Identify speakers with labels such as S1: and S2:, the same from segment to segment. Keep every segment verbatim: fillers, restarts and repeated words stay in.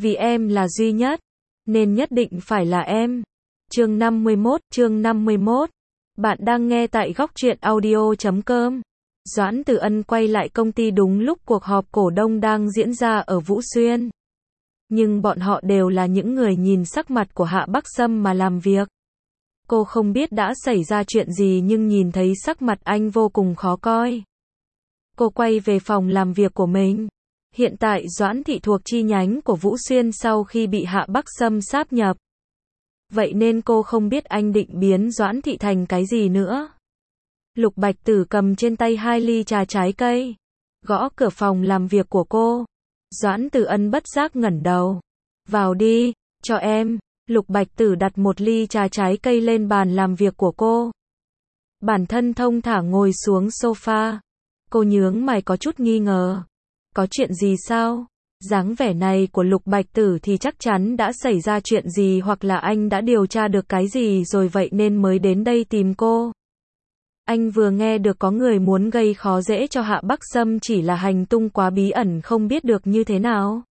S1: Vì em là duy nhất, nên nhất định phải là em. Chương năm mươi mốt, chương năm mươi mốt. Bạn đang nghe tại góc truyện audio chấm com. Doãn Tử Ân quay lại công ty đúng lúc cuộc họp cổ đông đang diễn ra ở Vũ Xuyên. Nhưng bọn họ đều là những người nhìn sắc mặt của Hạ Bắc Sâm mà làm việc. Cô không biết đã xảy ra chuyện gì nhưng nhìn thấy sắc mặt anh vô cùng khó coi. Cô quay về phòng làm việc của mình. Hiện tại Doãn Thị thuộc chi nhánh của Vũ Xuyên sau khi bị Hạ Bắc Sâm sáp nhập. Vậy nên cô không biết anh định biến Doãn Thị thành cái gì nữa. Lục Bạch Tử cầm trên tay hai ly trà trái cây, gõ cửa phòng làm việc của cô. Doãn Tử Ân bất giác ngẩng đầu. Vào đi, cho em. Lục Bạch Tử đặt một ly trà trái cây lên bàn làm việc của cô. Bản thân thông thả ngồi xuống sofa. Cô nhướng mày có chút nghi ngờ. Có chuyện gì sao? Dáng vẻ này của Lục Bạch Tử thì chắc chắn đã xảy ra chuyện gì hoặc là anh đã điều tra được cái gì rồi vậy nên mới đến đây tìm cô. Anh vừa nghe được có người muốn gây khó dễ cho Hạ Bắc Sâm chỉ là hành tung quá bí ẩn không biết được như thế nào.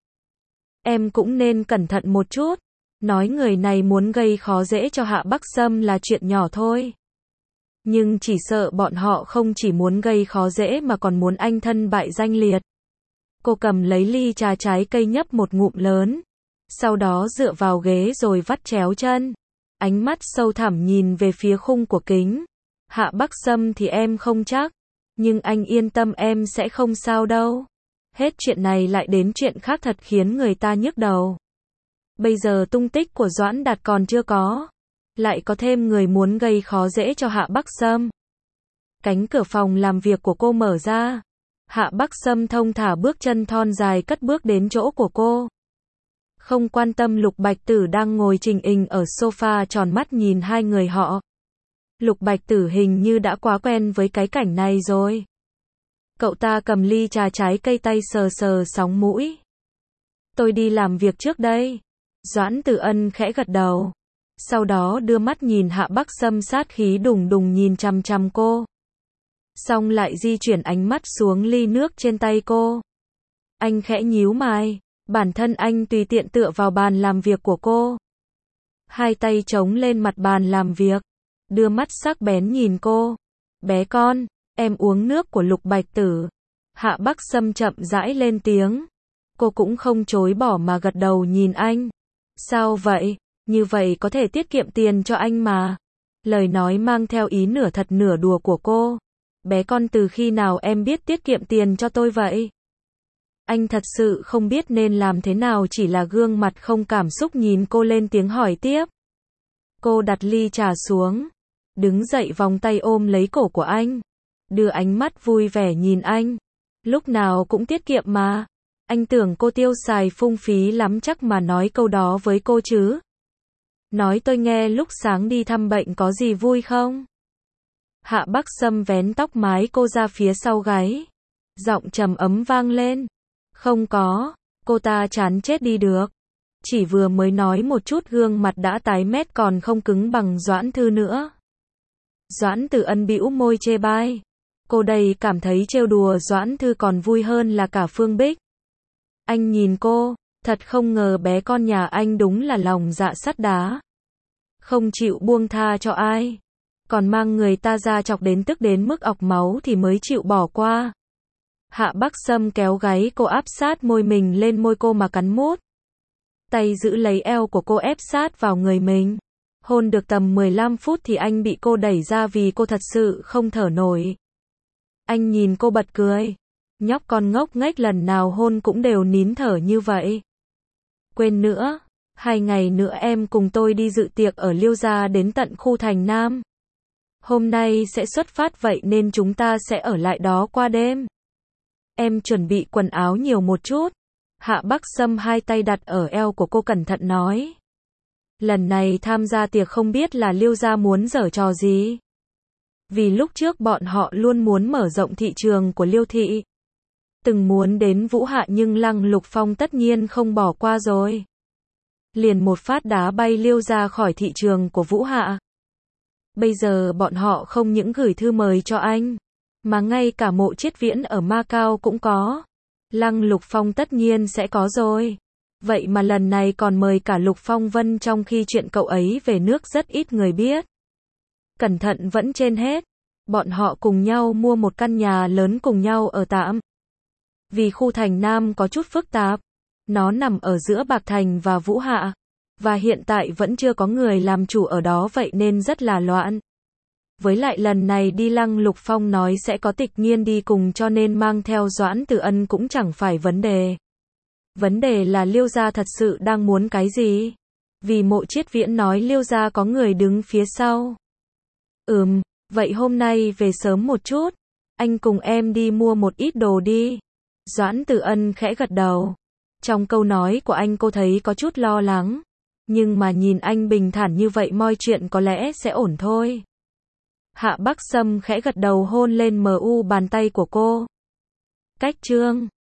S1: Em cũng nên cẩn thận một chút. Nói người này muốn gây khó dễ cho Hạ Bắc Sâm là chuyện nhỏ thôi. Nhưng chỉ sợ bọn họ không chỉ muốn gây khó dễ mà còn muốn anh thân bại danh liệt. Cô cầm lấy ly trà trái cây nhấp một ngụm lớn. Sau đó dựa vào ghế rồi vắt chéo chân. Ánh mắt sâu thẳm nhìn về phía khung của kính. Hạ Bắc Sâm thì em không chắc. Nhưng anh yên tâm em sẽ không sao đâu. Hết chuyện này lại đến chuyện khác thật khiến người ta nhức đầu. Bây giờ tung tích của Doãn Đạt còn chưa có. Lại có thêm người muốn gây khó dễ cho Hạ Bắc Sâm. Cánh cửa phòng làm việc của cô mở ra. Hạ Bắc Sâm thông thả bước chân thon dài cất bước đến chỗ của cô. Không quan tâm Lục Bạch Tử đang ngồi trình hình ở sofa tròn mắt nhìn hai người họ. Lục Bạch Tử hình như đã quá quen với cái cảnh này rồi. Cậu ta cầm ly trà trái cây tay sờ sờ sóng mũi. Tôi đi làm việc trước đây. Doãn Tử Ân khẽ gật đầu. Sau đó đưa mắt nhìn Hạ Bắc Sâm sát khí đùng đùng nhìn chằm chằm cô. Xong lại di chuyển ánh mắt xuống ly nước trên tay cô. Anh khẽ nhíu mày. Bản thân anh tùy tiện tựa vào bàn làm việc của cô. Hai tay chống lên mặt bàn làm việc. Đưa mắt sắc bén nhìn cô. Bé con, em uống nước của Lục Bạch Tử. Hạ Bắc Sâm chậm rãi lên tiếng. Cô cũng không chối bỏ mà gật đầu nhìn anh. Sao vậy? Như vậy có thể tiết kiệm tiền cho anh mà. Lời nói mang theo ý nửa thật nửa đùa của cô. Bé con từ khi nào em biết tiết kiệm tiền cho tôi vậy? Anh thật sự không biết nên làm thế nào chỉ là gương mặt không cảm xúc nhìn cô lên tiếng hỏi tiếp. Cô đặt ly trà xuống. Đứng dậy vòng tay ôm lấy cổ của anh. Đưa ánh mắt vui vẻ nhìn anh. Lúc nào cũng tiết kiệm mà. Anh tưởng cô tiêu xài phung phí lắm chắc mà nói câu đó với cô chứ. Nói tôi nghe lúc sáng đi thăm bệnh có gì vui không? Hạ Bắc Sâm vén tóc mái cô ra phía sau gáy. Giọng trầm ấm vang lên. Không có, cô ta chán chết đi được. Chỉ vừa mới nói một chút gương mặt đã tái mét còn không cứng bằng Doãn Thư nữa. Doãn Tử Ân bĩu môi chê bai. Cô đây cảm thấy trêu đùa Doãn Thư còn vui hơn là cả Phương Bích. Anh nhìn cô, thật không ngờ bé con nhà anh đúng là lòng dạ sắt đá. Không chịu buông tha cho ai. Còn mang người ta ra chọc đến tức đến mức ọc máu thì mới chịu bỏ qua. Hạ Bắc Sâm kéo gáy cô áp sát môi mình lên môi cô mà cắn mút. Tay giữ lấy eo của cô ép sát vào người mình. Hôn được tầm mười lăm phút thì anh bị cô đẩy ra vì cô thật sự không thở nổi. Anh nhìn cô bật cười. Nhóc con ngốc nghếch lần nào hôn cũng đều nín thở như vậy. Quên nữa, hai ngày nữa em cùng tôi đi dự tiệc ở Liêu Gia đến tận khu thành Nam. Hôm nay sẽ xuất phát vậy nên chúng ta sẽ ở lại đó qua đêm. Em chuẩn bị quần áo nhiều một chút. Hạ Bắc Sâm hai tay đặt ở eo của cô cẩn thận nói. Lần này tham gia tiệc không biết là Liêu Gia muốn giở trò gì. Vì lúc trước bọn họ luôn muốn mở rộng thị trường của Liêu Thị. Từng muốn đến Vũ Hạ nhưng Lăng Lục Phong tất nhiên không bỏ qua rồi. Liền một phát đá bay Liêu Gia khỏi thị trường của Vũ Hạ. Bây giờ bọn họ không những gửi thư mời cho anh, mà ngay cả Mộ Chiết Viễn ở Macau cũng có. Lăng Lục Phong tất nhiên sẽ có rồi. Vậy mà lần này còn mời cả Lục Phong Vân trong khi chuyện cậu ấy về nước rất ít người biết. Cẩn thận vẫn trên hết. Bọn họ cùng nhau mua một căn nhà lớn cùng nhau ở tạm. Vì khu thành Nam có chút phức tạp. Nó nằm ở giữa Bạc Thành và Vũ Hạ. Và hiện tại vẫn chưa có người làm chủ ở đó vậy nên rất là loạn. Với lại lần này đi Lăng Lục Phong nói sẽ có Tịch Nghiên đi cùng cho nên mang theo Doãn Tử Ân cũng chẳng phải vấn đề. Vấn đề là Liêu gia thật sự đang muốn cái gì? Vì Mộ Chiết Viễn nói Liêu gia có người đứng phía sau. Ừm, vậy hôm nay về sớm một chút. Anh cùng em đi mua một ít đồ đi. Doãn Tử Ân khẽ gật đầu. Trong câu nói của anh cô thấy có chút lo lắng. Nhưng mà nhìn anh bình thản như vậy mọi chuyện có lẽ sẽ ổn thôi. Hạ Bắc Sâm khẽ gật đầu hôn lên mờ u bàn tay của cô. Cách chương